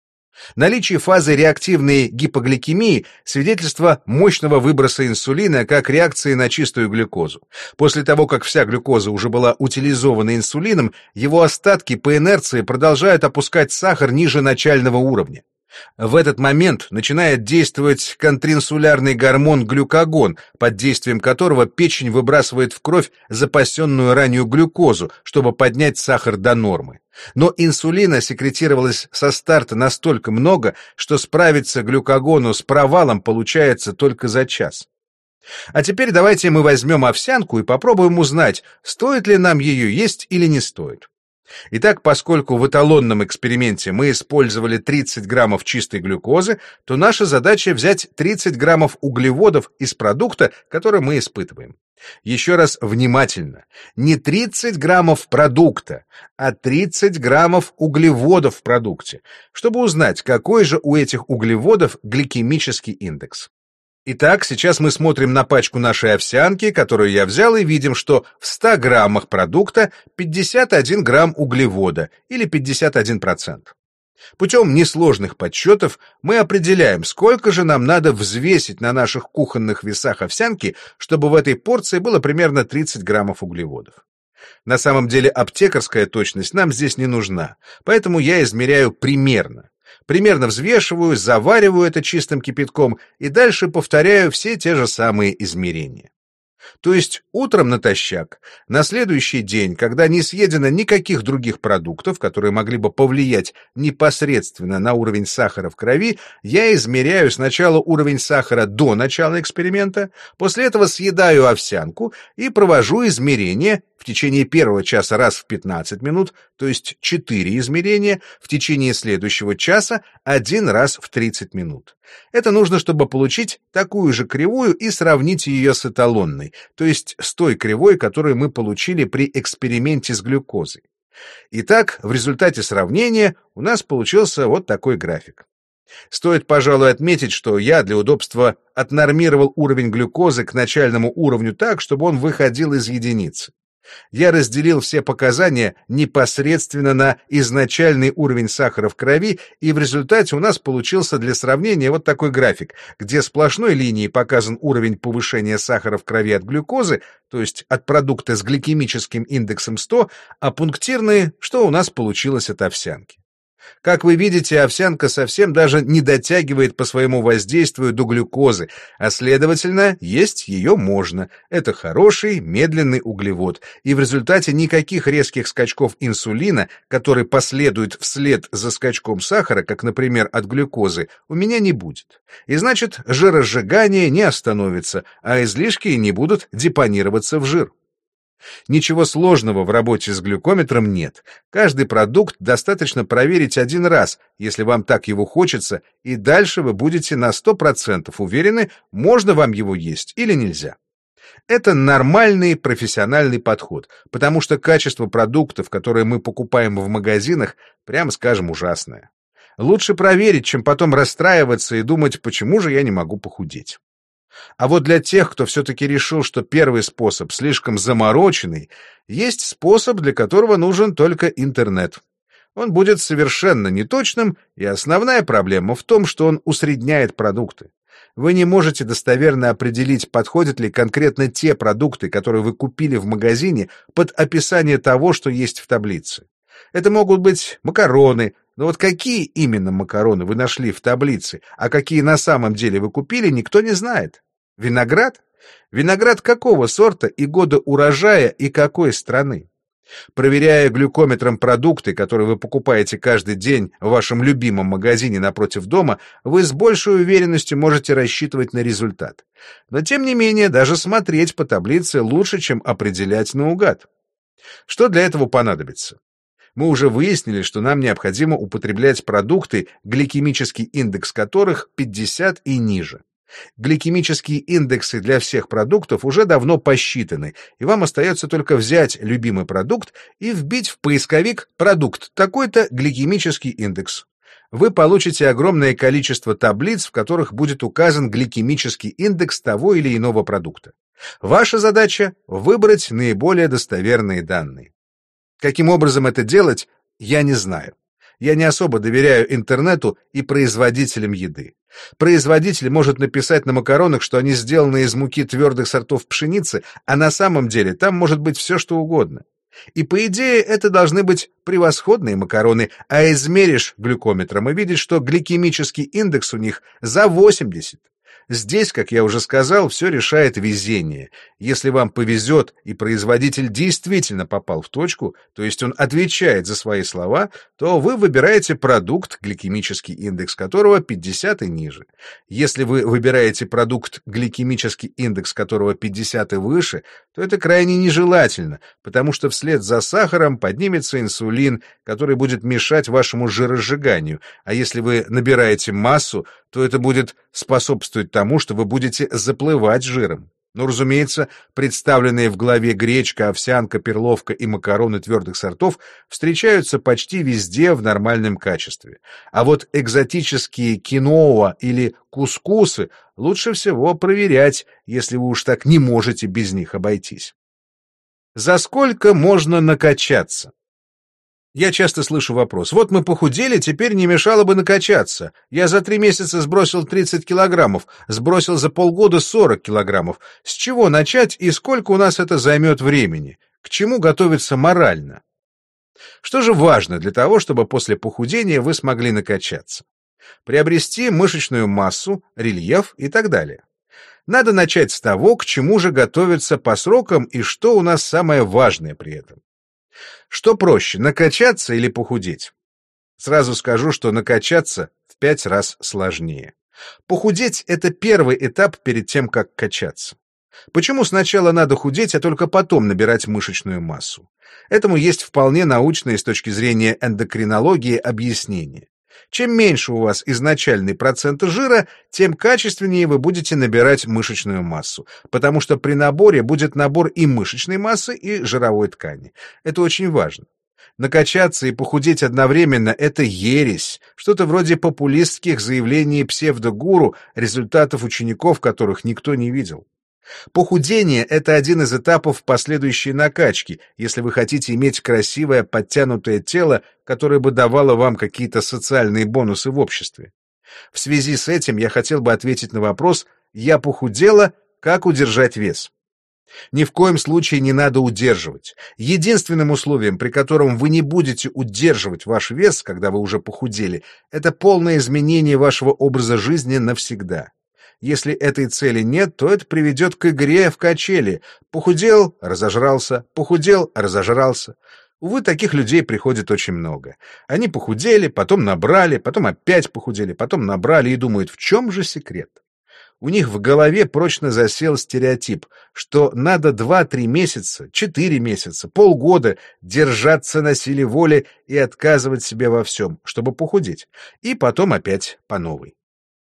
Наличие фазы реактивной гипогликемии – свидетельство мощного выброса инсулина как реакции на чистую глюкозу. После того, как вся глюкоза уже была утилизована инсулином, его остатки по инерции продолжают опускать сахар ниже начального уровня. В этот момент начинает действовать контринсулярный гормон глюкагон, под действием которого печень выбрасывает в кровь запасенную ранее глюкозу, чтобы поднять сахар до нормы. Но инсулина секретировалось со старта настолько много, что справиться глюкагону с провалом получается только за час. А теперь давайте мы возьмем овсянку и попробуем узнать, стоит ли нам ее есть или не стоит. Итак, поскольку в эталонном эксперименте мы использовали 30 граммов чистой глюкозы, то наша задача взять 30 граммов углеводов из продукта, который мы испытываем. Еще раз внимательно. Не 30 граммов продукта, а 30 граммов углеводов в продукте, чтобы узнать, какой же у этих углеводов гликемический индекс. Итак, сейчас мы смотрим на пачку нашей овсянки, которую я взял, и видим, что в 100 граммах продукта 51 грамм углевода, или 51%. Путем несложных подсчетов мы определяем, сколько же нам надо взвесить на наших кухонных весах овсянки, чтобы в этой порции было примерно 30 граммов углеводов. На самом деле аптекарская точность нам здесь не нужна, поэтому я измеряю примерно. Примерно взвешиваю, завариваю это чистым кипятком и дальше повторяю все те же самые измерения. То есть утром натощак, на следующий день, когда не съедено никаких других продуктов, которые могли бы повлиять непосредственно на уровень сахара в крови, я измеряю сначала уровень сахара до начала эксперимента, после этого съедаю овсянку и провожу измерения в течение первого часа раз в 15 минут, то есть 4 измерения, в течение следующего часа 1 раз в 30 минут. Это нужно, чтобы получить такую же кривую и сравнить ее с эталонной, то есть с той кривой, которую мы получили при эксперименте с глюкозой. Итак, в результате сравнения у нас получился вот такой график. Стоит, пожалуй, отметить, что я для удобства отнормировал уровень глюкозы к начальному уровню так, чтобы он выходил из единицы. Я разделил все показания непосредственно на изначальный уровень сахара в крови, и в результате у нас получился для сравнения вот такой график, где сплошной линией показан уровень повышения сахара в крови от глюкозы, то есть от продукта с гликемическим индексом 100, а пунктирные, что у нас получилось от овсянки. Как вы видите, овсянка совсем даже не дотягивает по своему воздействию до глюкозы, а следовательно, есть ее можно. Это хороший, медленный углевод, и в результате никаких резких скачков инсулина, которые последуют вслед за скачком сахара, как, например, от глюкозы, у меня не будет. И значит, жиросжигание не остановится, а излишки не будут депонироваться в жир. Ничего сложного в работе с глюкометром нет. Каждый продукт достаточно проверить 1 раз, если вам так его хочется, и дальше вы будете на 100% уверены, можно вам его есть или нельзя. Это нормальный профессиональный подход, потому что качество продуктов, которые мы покупаем в магазинах, прямо скажем, ужасное. Лучше проверить, чем потом расстраиваться и думать, почему же я не могу похудеть. А вот для тех, кто все-таки решил, что первый способ слишком замороченный, есть способ, для которого нужен только интернет. Он будет совершенно неточным, и основная проблема в том, что он усредняет продукты. Вы не можете достоверно определить, подходят ли конкретно те продукты, которые вы купили в магазине, под описание того, что есть в таблице. Это могут быть макароны, но вот какие именно макароны вы нашли в таблице, а какие на самом деле вы купили, никто не знает. Виноград? Виноград какого сорта и года урожая и какой страны? Проверяя глюкометром продукты, которые вы покупаете каждый день в вашем любимом магазине напротив дома, вы с большей уверенностью можете рассчитывать на результат. Но тем не менее, даже смотреть по таблице лучше, чем определять наугад. Что для этого понадобится? Мы уже выяснили, что нам необходимо употреблять продукты, гликемический индекс которых 50 и ниже. Гликемические индексы для всех продуктов уже давно посчитаны, и вам остается только взять любимый продукт и вбить в поисковик «продукт такой-то гликемический индекс». Вы получите огромное количество таблиц, в которых будет указан гликемический индекс того или иного продукта. Ваша задача — выбрать наиболее достоверные данные. Каким образом это делать, я не знаю. Я не особо доверяю интернету и производителям еды. Производитель может написать на макаронах, что они сделаны из муки твердых сортов пшеницы, а на самом деле там может быть все, что угодно. И по идее это должны быть превосходные макароны, а измеришь глюкометром и видишь, что гликемический индекс у них за 80. Здесь, как я уже сказал, все решает везение. Если вам повезет и производитель действительно попал в точку, то есть он отвечает за свои слова, то вы выбираете продукт, гликемический индекс которого 50 и ниже. Если вы выбираете продукт, гликемический индекс которого 50 и выше, то это крайне нежелательно, потому что вслед за сахаром поднимется инсулин, который будет мешать вашему жиросжиганию, а если вы набираете массу, то это будет способствовать тому, что вы будете заплывать жиром. Но, разумеется, представленные в главе гречка, овсянка, перловка и макароны твердых сортов встречаются почти везде в нормальном качестве. А вот экзотические киноа или кускусы лучше всего проверять, если вы уж так не можете без них обойтись. За сколько можно накачаться? Я часто слышу вопрос: вот мы похудели, теперь не мешало бы накачаться. Я за 3 месяца сбросил 30 килограммов, сбросил за полгода 40 килограммов. С чего начать и сколько у нас это займет времени? К чему готовиться морально? Что же важно для того, чтобы после похудения вы смогли накачаться? Приобрести мышечную массу, рельеф и так далее. Надо начать с того, к чему же готовиться по срокам и что у нас самое важное при этом. Что проще, накачаться или похудеть? Сразу скажу, что накачаться в 5 раз сложнее. Похудеть — это первый этап перед тем, как качаться. Почему сначала надо худеть, а только потом набирать мышечную массу? Этому есть вполне научное с точки зрения эндокринологии объяснение. Чем меньше у вас изначальный процент жира, тем качественнее вы будете набирать мышечную массу, потому что при наборе будет набор и мышечной массы, и жировой ткани. Это очень важно. Накачаться и похудеть одновременно — это ересь, что-то вроде популистских заявлений псевдогуру, результатов учеников которых никто не видел. Похудение — это один из этапов последующей накачки, если вы хотите иметь красивое подтянутое тело, которое бы давало вам какие-то социальные бонусы в обществе. В связи с этим я хотел бы ответить на вопрос: «Я похудела, как удержать вес?» Ни в коем случае не надо удерживать. Единственным условием, при котором вы не будете удерживать ваш вес, когда вы уже похудели, это полное изменение вашего образа жизни навсегда. Если этой цели нет, то это приведет к игре в качели. Похудел — разожрался, похудел — разожрался. Увы, таких людей приходит очень много. Они похудели, потом набрали, потом опять похудели, потом набрали и думают, в чем же секрет? У них в голове прочно засел стереотип, что надо 2-3 месяца, 4 месяца, полгода держаться на силе воли и отказывать себе во всем, чтобы похудеть, и потом опять по новой.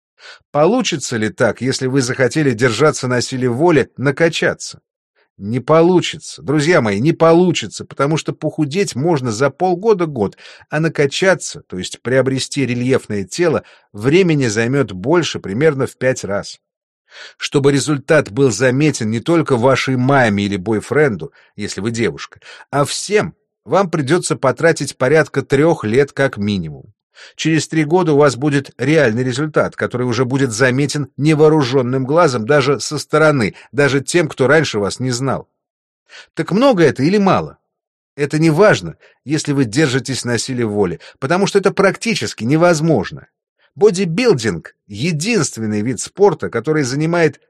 Получится ли так, если вы захотели держаться на силе воли, накачаться? Не получится, друзья мои, не получится, потому что похудеть можно за полгода-год, а накачаться, то есть приобрести рельефное тело, времени займет больше, примерно в 5 раз. Чтобы результат был заметен не только вашей маме или бойфренду, если вы девушка, а всем, вам придется потратить порядка 3 лет как минимум. Через 3 года у вас будет реальный результат, который уже будет заметен невооруженным глазом даже со стороны, даже тем, кто раньше вас не знал. Так много это или мало? Это не важно, если вы держитесь на силе воли, потому что это практически невозможно. Бодибилдинг — единственный вид спорта, который занимает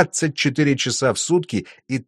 24 часа в сутки и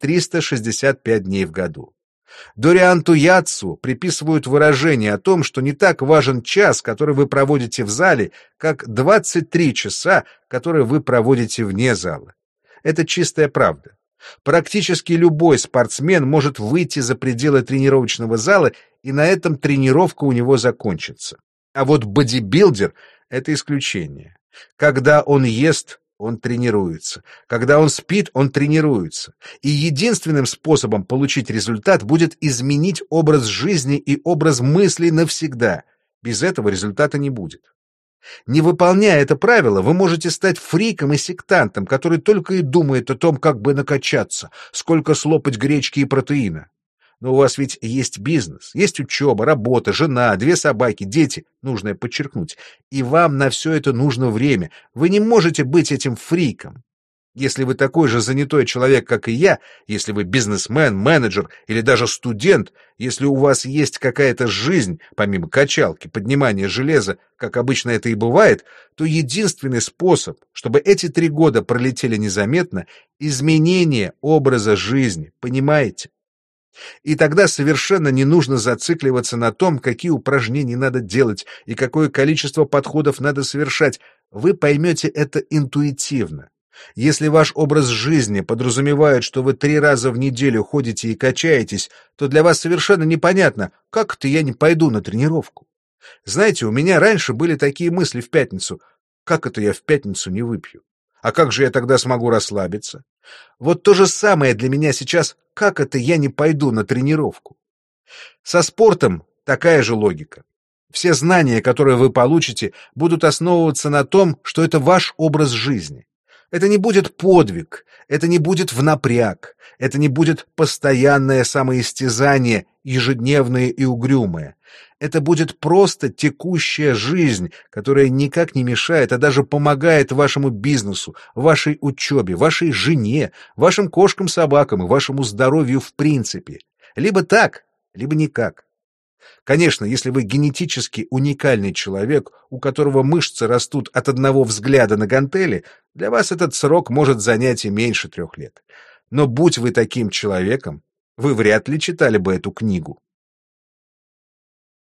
365 дней в году. Дорианту Яцу приписывают выражение о том, что не так важен час, который вы проводите в зале, как 23 часа, которые вы проводите вне зала. Это чистая правда. Практически любой спортсмен может выйти за пределы тренировочного зала, и на этом тренировка у него закончится. А вот бодибилдер — это исключение. Когда он ест, он тренируется. Когда он спит, он тренируется. И единственным способом получить результат будет изменить образ жизни и образ мыслей навсегда. Без этого результата не будет. Не выполняя это правило, вы можете стать фриком и сектантом, который только и думает о том, как бы накачаться, сколько слопать гречки и протеина. Но у вас ведь есть бизнес, есть учеба, работа, жена, 2 собаки, дети, нужно подчеркнуть. И вам на все это нужно время. Вы не можете быть этим фриком. Если вы такой же занятой человек, как и я, если вы бизнесмен, менеджер или даже студент, если у вас есть какая-то жизнь, помимо качалки, поднимания железа, как обычно это и бывает, то единственный способ, чтобы эти 3 года пролетели незаметно, изменение образа жизни, понимаете? И тогда совершенно не нужно зацикливаться на том, какие упражнения надо делать и какое количество подходов надо совершать. Вы поймете это интуитивно. Если ваш образ жизни подразумевает, что вы 3 раза в неделю ходите и качаетесь, то для вас совершенно непонятно, как это я не пойду на тренировку. Знаете, у меня раньше были такие мысли в пятницу. Как это я в пятницу не выпью? А как же я тогда смогу расслабиться? Вот то же самое для меня сейчас, как это я не пойду на тренировку? Со спортом такая же логика. Все знания, которые вы получите, будут основываться на том, что это ваш образ жизни. Это не будет подвиг, это не будет в напряг, это не будет постоянное самоистязание, ежедневное и угрюмое. Это будет просто текущая жизнь, которая никак не мешает, а даже помогает вашему бизнесу, вашей учебе, вашей жене, вашим кошкам-собакам и вашему здоровью в принципе. Либо так, либо никак. Конечно, если вы генетически уникальный человек, у которого мышцы растут от одного взгляда на гантели, для вас этот срок может занять и меньше 3 лет. Но будь вы таким человеком, вы вряд ли читали бы эту книгу.